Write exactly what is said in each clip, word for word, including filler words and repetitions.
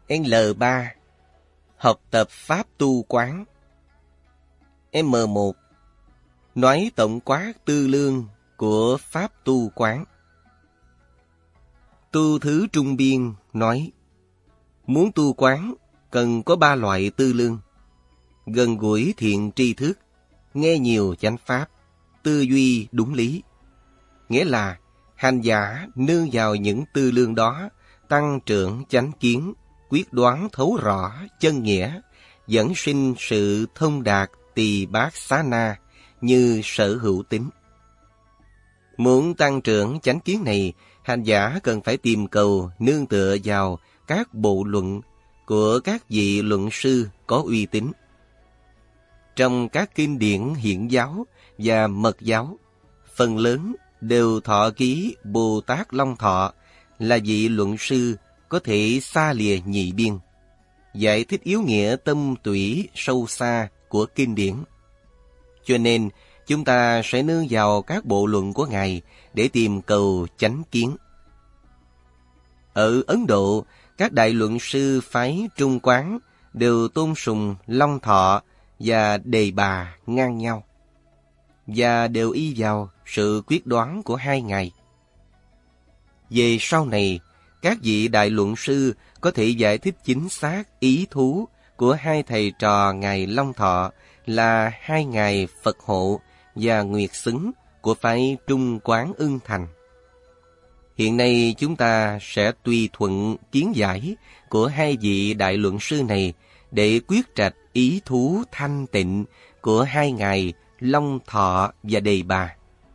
L ba. Học tập Pháp tu quán. M một. Nói tổng quát tư lương của Pháp tu quán. Tu thứ trung biên nói, muốn tu quán cần có ba loại tư lương: gần gũi thiện tri thức, nghe nhiều chánh pháp, tư duy đúng lý. Nghĩa là hành giả nương vào những tư lương đó, tăng trưởng chánh kiến, quyết đoán thấu rõ chân nghĩa, dẫn sinh sự thông đạt tỳ bát xá na như sở hữu tính. Muốn tăng trưởng chánh kiến này, hành giả cần phải tìm cầu nương tựa vào các bộ luận của các vị luận sư có uy tín. Trong các kinh điển hiển giáo và mật giáo, phần lớn đều thọ ký Bồ Tát Long Thọ là vị luận sư có thể xa lìa nhị biên, giải thích yếu nghĩa tâm tủy sâu xa của kinh điển. Cho nên, chúng ta sẽ nương vào các bộ luận của Ngài để tìm cầu chánh kiến. Ở Ấn Độ, các đại luận sư phái Trung Quán đều tôn sùng Long Thọ và Đề Bà ngang nhau, và đều y vào sự quyết đoán của hai Ngài. Về sau này, các vị đại luận sư có thể giải thích chính xác ý thú của hai thầy trò Ngài Long Thọ là hai Ngài Phật Hộ và Nguyệt Xứng của phái Trung Quán Ưng Thành. Hiện nay chúng ta sẽ tùy thuận kiến giải của hai vị đại luận sư này để quyết trạch ý thú thanh tịnh của hai Ngài Long Thọ và Đề Bà.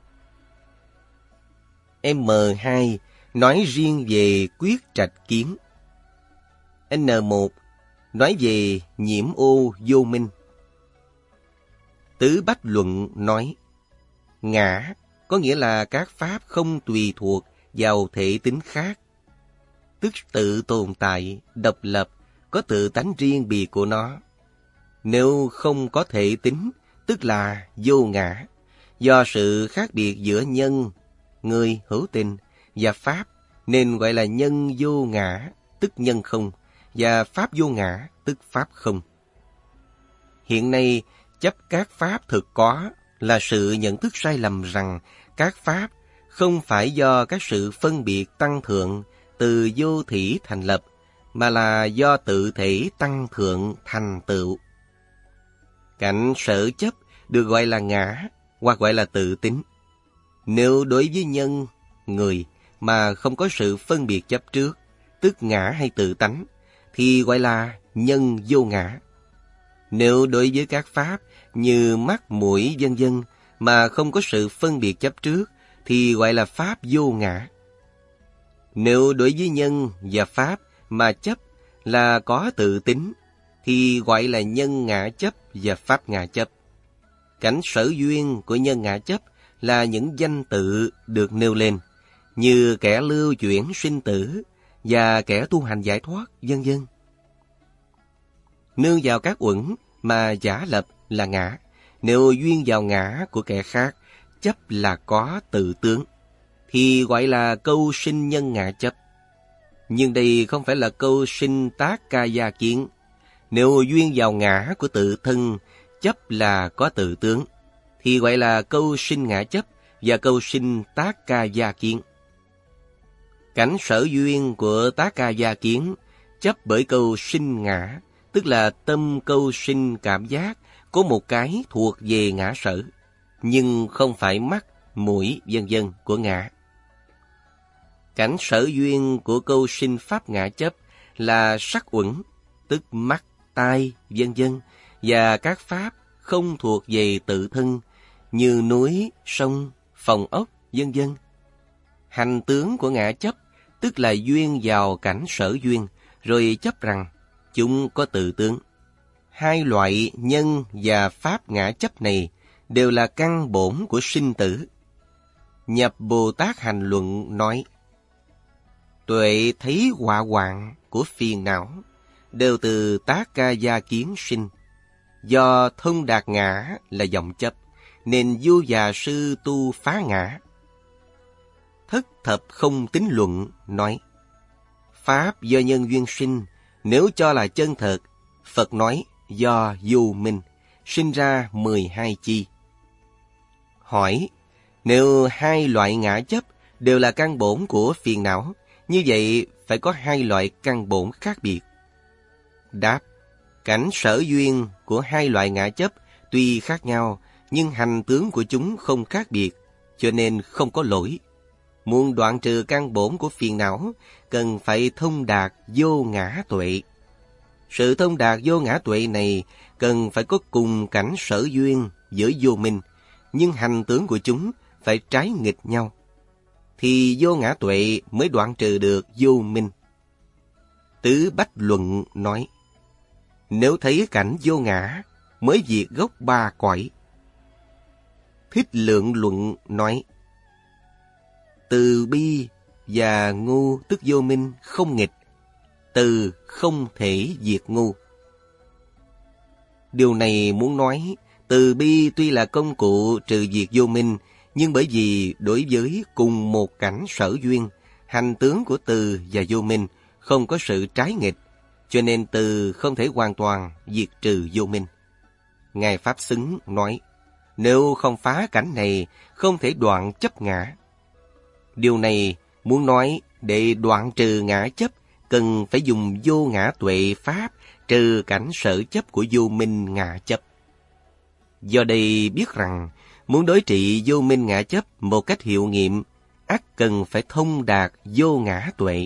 M hai. Nói riêng về quyết trạch kiến. N một. Nói về nhiễm ô vô minh. Tứ Bách Luận nói, ngã có nghĩa là các pháp không tùy thuộc vào thể tính khác, tức tự tồn tại, độc lập, có tự tánh riêng biệt của nó. Nếu không có thể tính, tức là vô ngã, do sự khác biệt giữa nhân, người hữu tình, và pháp, nên gọi là nhân vô ngã, tức nhân không, và pháp vô ngã, tức pháp không. Hiện nay, chấp các pháp thực có là sự nhận thức sai lầm rằng các pháp không phải do các sự phân biệt tăng thượng từ vô thỉ thành lập, mà là do tự thể tăng thượng thành tựu. Cảnh sở chấp được gọi là ngã, hoặc gọi là tự tính. Nếu đối với nhân, người, mà không có sự phân biệt chấp trước, tức ngã hay tự tánh, thì gọi là nhân vô ngã. Nếu đối với các pháp như mắt, mũi, vân vân mà không có sự phân biệt chấp trước, thì gọi là pháp vô ngã. Nếu đối với nhân và pháp mà chấp là có tự tính, thì gọi là nhân ngã chấp và pháp ngã chấp. Cảnh sở duyên của nhân ngã chấp là những danh tự được nêu lên, như kẻ lưu chuyển sinh tử và kẻ tu hành giải thoát, vân vân. Nương vào các uẩn mà giả lập là ngã. Nếu duyên vào ngã của kẻ khác, chấp là có tự tướng, thì gọi là câu sinh nhân ngã chấp. Nhưng đây không phải là câu sinh tác ca gia kiến. Nếu duyên vào ngã của tự thân, chấp là có tự tướng, thì gọi là câu sinh ngã chấp và câu sinh tác ca gia kiến. Cảnh sở duyên của tác ca gia kiến chấp bởi câu sinh ngã, tức là tâm câu sinh cảm giác có một cái thuộc về ngã sở, nhưng không phải mắt, mũi, vân vân của ngã. Cảnh sở duyên của câu sinh pháp ngã chấp là sắc uẩn, tức mắt, tai, vân vân, và các pháp không thuộc về tự thân, như núi, sông, phòng ốc, vân vân. Hành tướng của ngã chấp, tức là duyên vào cảnh sở duyên, rồi chấp rằng chúng có tự tướng. Hai loại nhân và pháp ngã chấp này đều là căn bổn của sinh tử. Nhập Bồ Tát Hành Luận nói, tuệ thấy họa hoạn của phiền não đều từ tác ca gia kiến sinh. Do thông đạt ngã là vọng chấp, nên vô già sư tu phá ngã. Thất thập không tín luận nói, pháp do nhân duyên sinh, Nếu cho là chân thật, Phật nói do vô minh, sinh ra mười hai chi. Hỏi, nếu hai loại ngã chấp đều là căn bổn của phiền não, như vậy phải có hai loại căn bổn khác biệt. Đáp, cảnh sở duyên của hai loại ngã chấp tuy khác nhau, nhưng hành tướng của chúng không khác biệt, cho nên không có lỗi. Muốn đoạn trừ căn bổn của phiền não, cần phải thông đạt vô ngã tuệ. Sự thông đạt vô ngã tuệ này cần phải có cùng cảnh sở duyên với vô minh, nhưng hành tướng của chúng phải trái nghịch nhau, thì vô ngã tuệ mới đoạn trừ được vô minh. Tứ Bách Luận nói, nếu thấy cảnh vô ngã, mới diệt gốc ba cõi. Thích Lượng Luận nói, từ bi và ngu tức vô minh không nghịch, từ không thể diệt ngu. Điều này muốn nói, từ bi tuy là công cụ trừ diệt vô minh, nhưng bởi vì đối với cùng một cảnh sở duyên, hành tướng của từ và vô minh không có sự trái nghịch, cho nên từ không thể hoàn toàn diệt trừ vô minh. Ngài Pháp Xứng nói, nếu không phá cảnh này, không thể đoạn chấp ngã. Điều này muốn nói, để đoạn trừ ngã chấp, cần phải dùng vô ngã tuệ pháp trừ cảnh sở chấp của vô minh ngã chấp. Do đây biết rằng, muốn đối trị vô minh ngã chấp một cách hiệu nghiệm, ắt cần phải thông đạt vô ngã tuệ.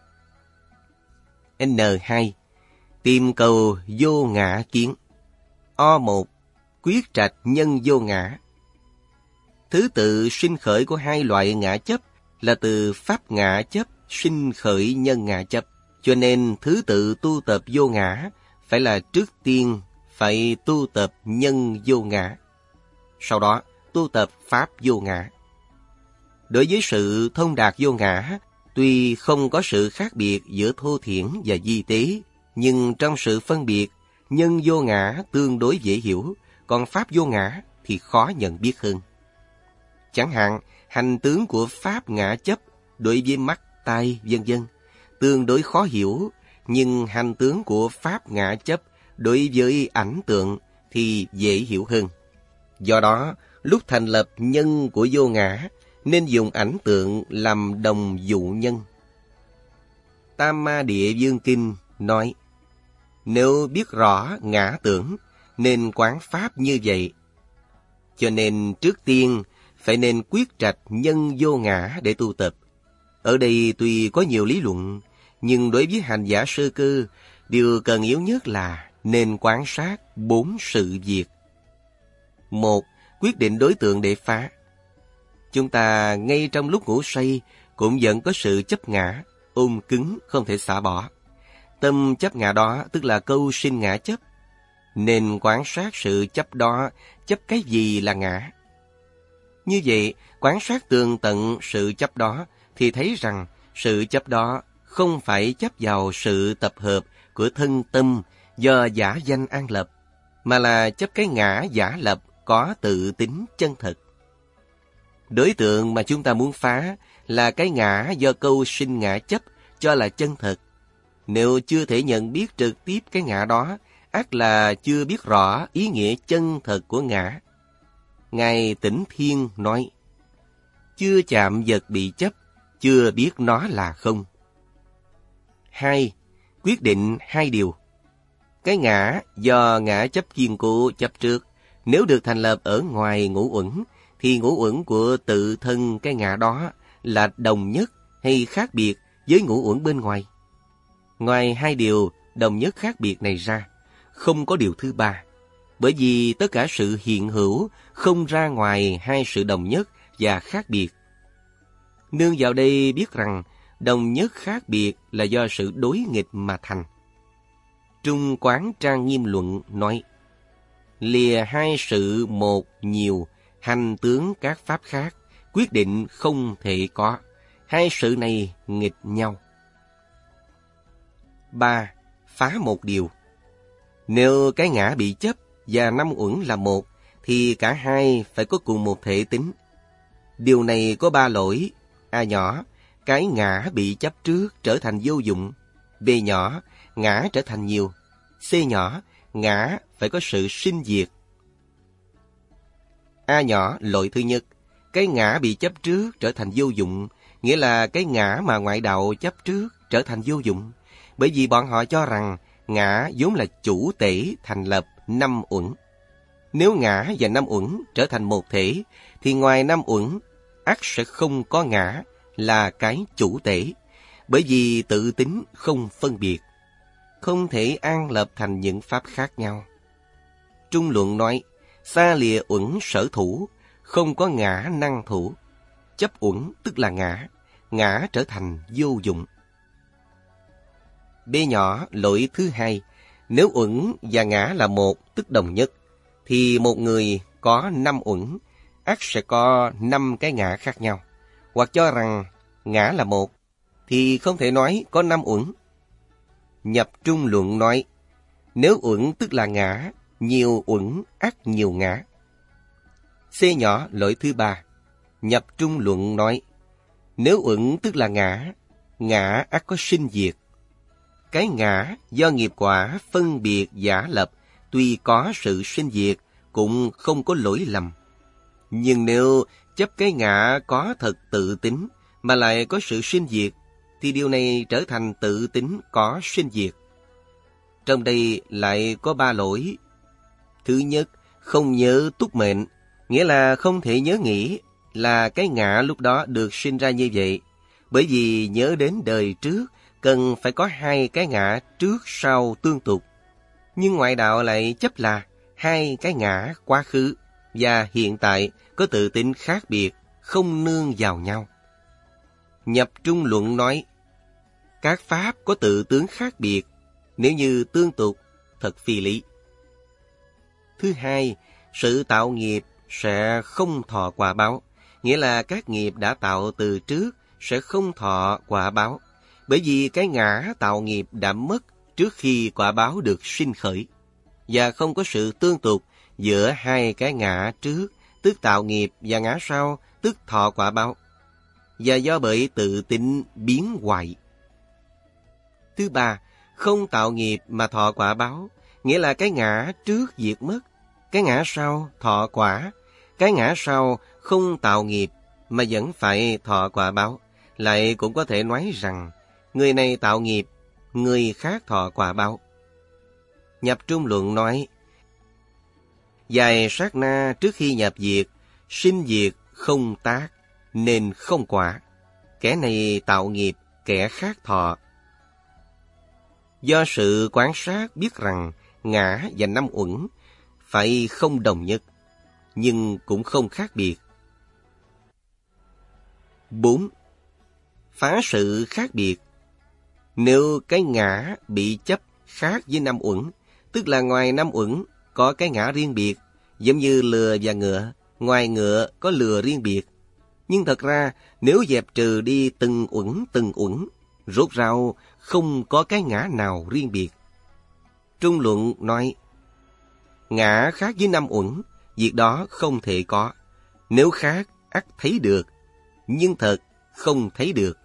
N hai. Tìm cầu vô ngã kiến. O một. Quyết trạch nhân vô ngã. Thứ tự sinh khởi của hai loại ngã chấp là từ pháp ngã chấp sinh khởi nhân ngã chấp. Cho nên thứ tự tu tập vô ngã phải là trước tiên phải tu tập nhân vô ngã, sau đó tu tập pháp vô ngã. Đối với sự thông đạt vô ngã, tuy không có sự khác biệt giữa thô thiển và vi tế, nhưng trong sự phân biệt, nhân vô ngã tương đối dễ hiểu, còn pháp vô ngã thì khó nhận biết hơn. Chẳng hạn, hành tướng của pháp ngã chấp đối với mắt, tai, vân vân tương đối khó hiểu, nhưng hành tướng của pháp ngã chấp đối với ảnh tượng thì dễ hiểu hơn. Do đó, lúc thành lập nhân của vô ngã, nên dùng ảnh tượng làm đồng dụ nhân. Tam Ma Địa Dương Kinh nói, nếu biết rõ ngã tưởng, nên quán pháp như vậy. Cho nên trước tiên, phải nên quyết trạch nhân vô ngã để tu tập. Ở đây tuy có nhiều lý luận, nhưng đối với hành giả sơ cơ, điều cần yếu nhất là nên quan sát bốn sự việc. Một, quyết định đối tượng để phá. Chúng ta ngay trong lúc ngủ say cũng vẫn có sự chấp ngã, ôm cứng không thể xả bỏ. Tâm chấp ngã đó tức là câu sinh ngã chấp. Nên quan sát sự chấp đó, chấp cái gì là ngã. Như vậy, quan sát tường tận sự chấp đó thì thấy rằng sự chấp đó không phải chấp vào sự tập hợp của thân tâm do giả danh an lập, mà là chấp cái ngã giả lập có tự tính chân thật. Đối tượng mà chúng ta muốn phá là cái ngã do câu sinh ngã chấp cho là chân thật. Nếu chưa thể nhận biết trực tiếp cái ngã đó, ắt là chưa biết rõ ý nghĩa chân thật của ngã. Ngài Tĩnh Thiên nói, chưa chạm vật bị chấp, chưa biết nó là không. Hai, quyết định hai điều. Cái ngã do ngã chấp kiên cố chấp trước, nếu được thành lập ở ngoài ngũ uẩn, thì ngũ uẩn của tự thân cái ngã đó là đồng nhất hay khác biệt với ngũ uẩn bên ngoài. Ngoài hai điều đồng nhất khác biệt này ra, không có điều thứ ba, bởi vì tất cả sự hiện hữu không ra ngoài hai sự đồng nhất và khác biệt. Nương vào đây biết rằng đồng nhất khác biệt là do sự đối nghịch mà thành. Trung Quán Trang Nghiêm Luận nói, lìa hai sự một nhiều, hành tướng các pháp khác, quyết định không thể có. Hai sự này nghịch nhau. Ba, phá một điều. Nếu cái ngã bị chấp và năm uẩn là một, thì cả hai phải có cùng một thể tính. Điều này có ba lỗi. A nhỏ, cái ngã bị chấp trước trở thành vô dụng. B nhỏ, ngã trở thành nhiều. C nhỏ, ngã phải có sự sinh diệt. A nhỏ, lỗi thứ nhất, cái ngã bị chấp trước trở thành vô dụng, nghĩa là cái ngã mà ngoại đạo chấp trước trở thành vô dụng, bởi vì bọn họ cho rằng ngã vốn là chủ tể thành lập năm uẩn. Nếu ngã và năm uẩn trở thành một thể, thì ngoài năm uẩn, ắt sẽ không có ngã là cái chủ tể, bởi vì tự tính không phân biệt, không thể an lập thành những pháp khác nhau. Trung luận nói, xa lìa uẩn sở thủ, không có ngã năng thủ. Chấp uẩn tức là ngã, ngã trở thành vô dụng. B nhỏ, lỗi thứ hai, nếu uẩn và ngã là một tức đồng nhất, thì một người có năm uẩn, ắt sẽ có năm cái ngã khác nhau. Hoặc cho rằng ngã là một, thì không thể nói có năm uẩn. Nhập trung luận nói, nếu uẩn tức là ngã, nhiều uẩn ắt nhiều ngã. C nhỏ, lỗi thứ ba, nhập trung luận nói, nếu uẩn tức là ngã, ngã ắt có sinh diệt. Cái ngã do nghiệp quả phân biệt giả lập, tuy có sự sinh diệt, cũng không có lỗi lầm. Nhưng nếu chấp cái ngã có thật tự tính, mà lại có sự sinh diệt, thì điều này trở thành tự tính có sinh diệt. Trong đây lại có ba lỗi. Thứ nhất, không nhớ túc mệnh, nghĩa là không thể nhớ nghĩ là cái ngã lúc đó được sinh ra như vậy, bởi vì nhớ đến đời trước, cần phải có hai cái ngã trước sau tương tục. Nhưng ngoại đạo lại chấp là hai cái ngã quá khứ và hiện tại có tự tính khác biệt, không nương vào nhau. Nhập trung luận nói, các pháp có tự tướng khác biệt, nếu như tương tục, thật phi lý. Thứ hai, sự tạo nghiệp sẽ không thọ quả báo, nghĩa là các nghiệp đã tạo từ trước sẽ không thọ quả báo, bởi vì cái ngã tạo nghiệp đã mất trước khi quả báo được sinh khởi, và không có sự tương tục giữa hai cái ngã trước, tức tạo nghiệp, và ngã sau, tức thọ quả báo, và do bởi tự tính biến hoại. Thứ ba, không tạo nghiệp mà thọ quả báo, nghĩa là cái ngã trước diệt mất, cái ngã sau thọ quả, cái ngã sau không tạo nghiệp mà vẫn phải thọ quả báo. Lại cũng có thể nói rằng, người này tạo nghiệp, người khác thọ quả báo. Nhập trung luận nói, vài sát na trước khi nhập diệt, sinh diệt không tác, nên không quả. Kẻ này tạo nghiệp, kẻ khác thọ. Do sự quan sát biết rằng ngã và năm uẩn phải không đồng nhất, nhưng cũng không khác biệt. Bốn. Phá sự khác biệt. Nếu cái ngã bị chấp khác với năm uẩn, tức là ngoài năm uẩn có cái ngã riêng biệt, giống như lừa và ngựa, ngoài ngựa có lừa riêng biệt. Nhưng thật ra, nếu dẹp trừ đi từng uẩn từng uẩn, rốt ráo không có cái ngã nào riêng biệt. Trung luận nói, ngã khác với năm uẩn, việc đó không thể có. Nếu khác, ắt thấy được, nhưng thật không thấy được.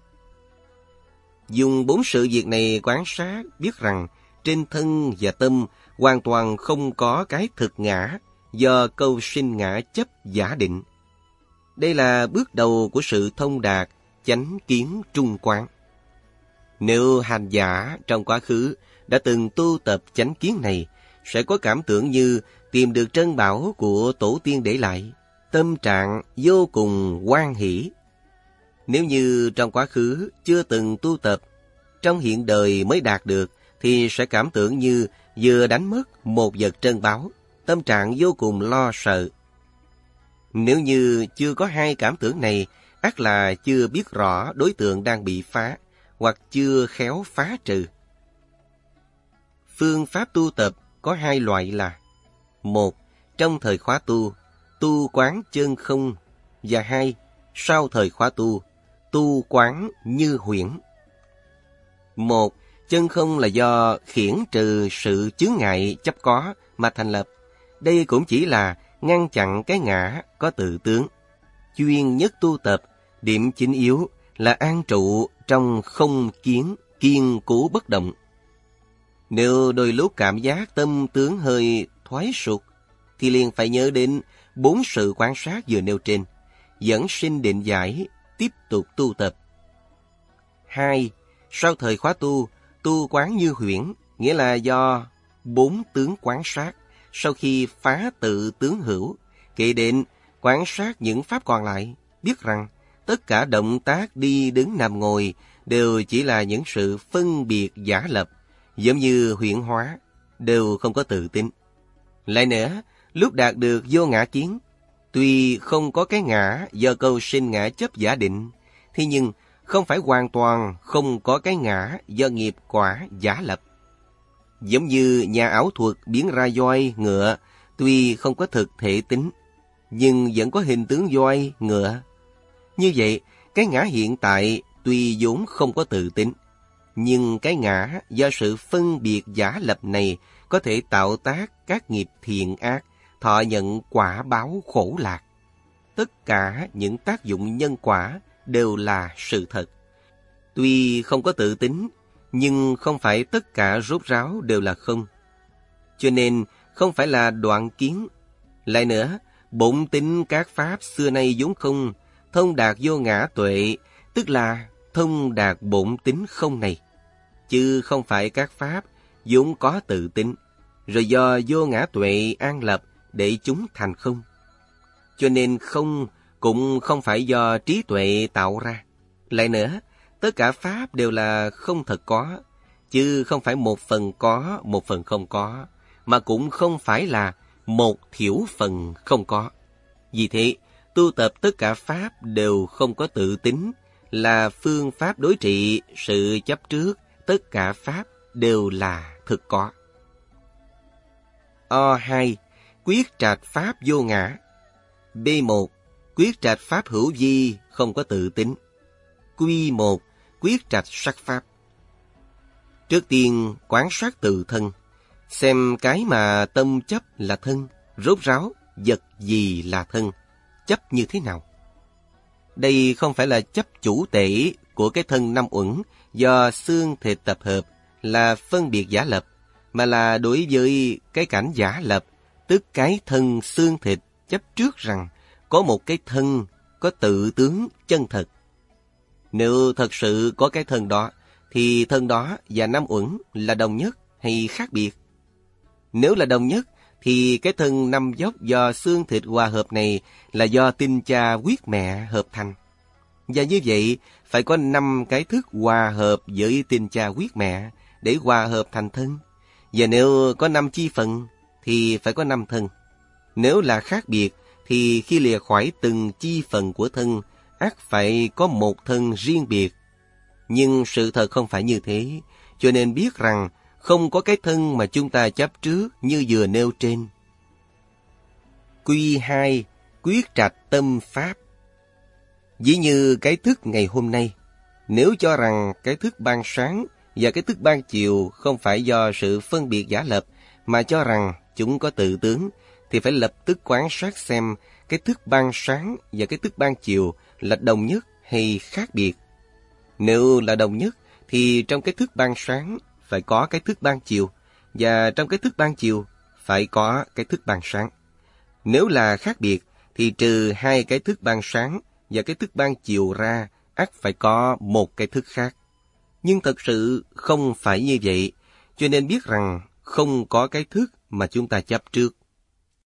Dùng bốn sự việc này quan sát, biết rằng trên thân và tâm hoàn toàn không có cái thực ngã, do câu sinh ngã chấp giả định. Đây là bước đầu của sự thông đạt, chánh kiến trung quán. Nếu hành giả trong quá khứ đã từng tu tập chánh kiến này, sẽ có cảm tưởng như tìm được trân bảo của tổ tiên để lại, tâm trạng vô cùng hoan hỷ. Nếu như trong quá khứ chưa từng tu tập, trong hiện đời mới đạt được, thì sẽ cảm tưởng như vừa đánh mất một vật trân báu, tâm trạng vô cùng lo sợ. Nếu như chưa có hai cảm tưởng này, ắt là chưa biết rõ đối tượng đang bị phá, hoặc chưa khéo phá trừ. Phương pháp tu tập có hai loại là: một, trong thời khóa tu, tu quán chân không, và hai, sau thời khóa tu, tu quán như huyễn. Một, chân không là do khiển trừ sự chướng ngại chấp có mà thành lập. Đây cũng chỉ là ngăn chặn cái ngã có tự tướng. Chuyên nhất tu tập, điểm chính yếu là an trụ trong không kiến, kiên cố bất động. Nếu đôi lúc cảm giác tâm tướng hơi thoái sụt, thì liền phải nhớ đến bốn sự quan sát vừa nêu trên, dẫn sinh định giải, tiếp tục tu tập. Hai, sau thời khóa tu, tu quán như huyễn, nghĩa là do bốn tướng quán sát, sau khi phá tự tướng hữu, kể đến quan sát những pháp còn lại, biết rằng tất cả động tác đi đứng nằm ngồi đều chỉ là những sự phân biệt giả lập, giống như huyễn hóa, đều không có tự tính. Lại nữa, lúc đạt được vô ngã kiến, tuy không có cái ngã do câu sinh ngã chấp giả định, thế nhưng không phải hoàn toàn không có cái ngã do nghiệp quả giả lập. Giống như nhà ảo thuật biến ra voi, ngựa, tuy không có thực thể tính, nhưng vẫn có hình tướng voi, ngựa. Như vậy, cái ngã hiện tại tuy vốn không có tự tính, nhưng cái ngã do sự phân biệt giả lập này có thể tạo tác các nghiệp thiện ác, thọ nhận quả báo khổ lạc. Tất cả những tác dụng nhân quả đều là sự thật. Tuy không có tự tính, nhưng không phải tất cả rốt ráo đều là không. Cho nên không phải là đoạn kiến. Lại nữa, bổn tính các pháp xưa nay vốn không, thông đạt vô ngã tuệ, tức là thông đạt bổn tính không này, chứ không phải các pháp vốn có tự tính, rồi do vô ngã tuệ an lập để chúng thành không. Cho nên không cũng không phải do trí tuệ tạo ra. Lại nữa, tất cả pháp đều là không thật có, chứ không phải một phần có, một phần không có, mà cũng không phải là một thiểu phần không có. Vì thế, tu tập tất cả pháp đều không có tự tính, là phương pháp đối trị sự chấp trước, tất cả pháp đều là thực có. O hai. Quyết trạch pháp vô ngã. B một. Quyết trạch pháp hữu vi, không có tự tính. Q một. Quyết trạch sắc pháp. Trước tiên, quán sát tự thân, xem cái mà tâm chấp là thân, rốt ráo, vật gì là thân, chấp như thế nào. Đây không phải là chấp chủ tể của cái thân năm uẩn do xương thịt tập hợp, là phân biệt giả lập, mà là đối với cái cảnh giả lập, tức cái thân xương thịt chấp trước rằng có một cái thân có tự tướng chân thật. Nếu thật sự có cái thân đó, thì thân đó và năm uẩn là đồng nhất hay khác biệt? Nếu là đồng nhất, thì cái thân năm dốc do xương thịt hòa hợp này là do tinh cha huyết mẹ hợp thành. Và như vậy, phải có năm cái thức hòa hợp với tinh cha huyết mẹ để hòa hợp thành thân. Và nếu có năm chi phần, thì phải có năm thân. Nếu là khác biệt, thì khi lìa khỏi từng chi phần của thân, ắt phải có một thân riêng biệt. Nhưng sự thật không phải như thế, cho nên biết rằng không có cái thân mà chúng ta chấp trước như vừa nêu trên. Q hai. Quyết trạch tâm pháp. Dĩ như cái thức ngày hôm nay, nếu cho rằng cái thức ban sáng và cái thức ban chiều không phải do sự phân biệt giả lập, mà cho rằng chúng có tự tướng, thì phải lập tức quan sát xem cái thức ban sáng và cái thức ban chiều là đồng nhất hay khác biệt. Nếu là đồng nhất, thì trong cái thức ban sáng phải có cái thức ban chiều, và trong cái thức ban chiều phải có cái thức ban sáng. Nếu là khác biệt, thì trừ hai cái thức ban sáng và cái thức ban chiều ra, ắt phải có một cái thức khác. Nhưng thật sự không phải như vậy, cho nên biết rằng không có cái thức mà chúng ta chấp trước.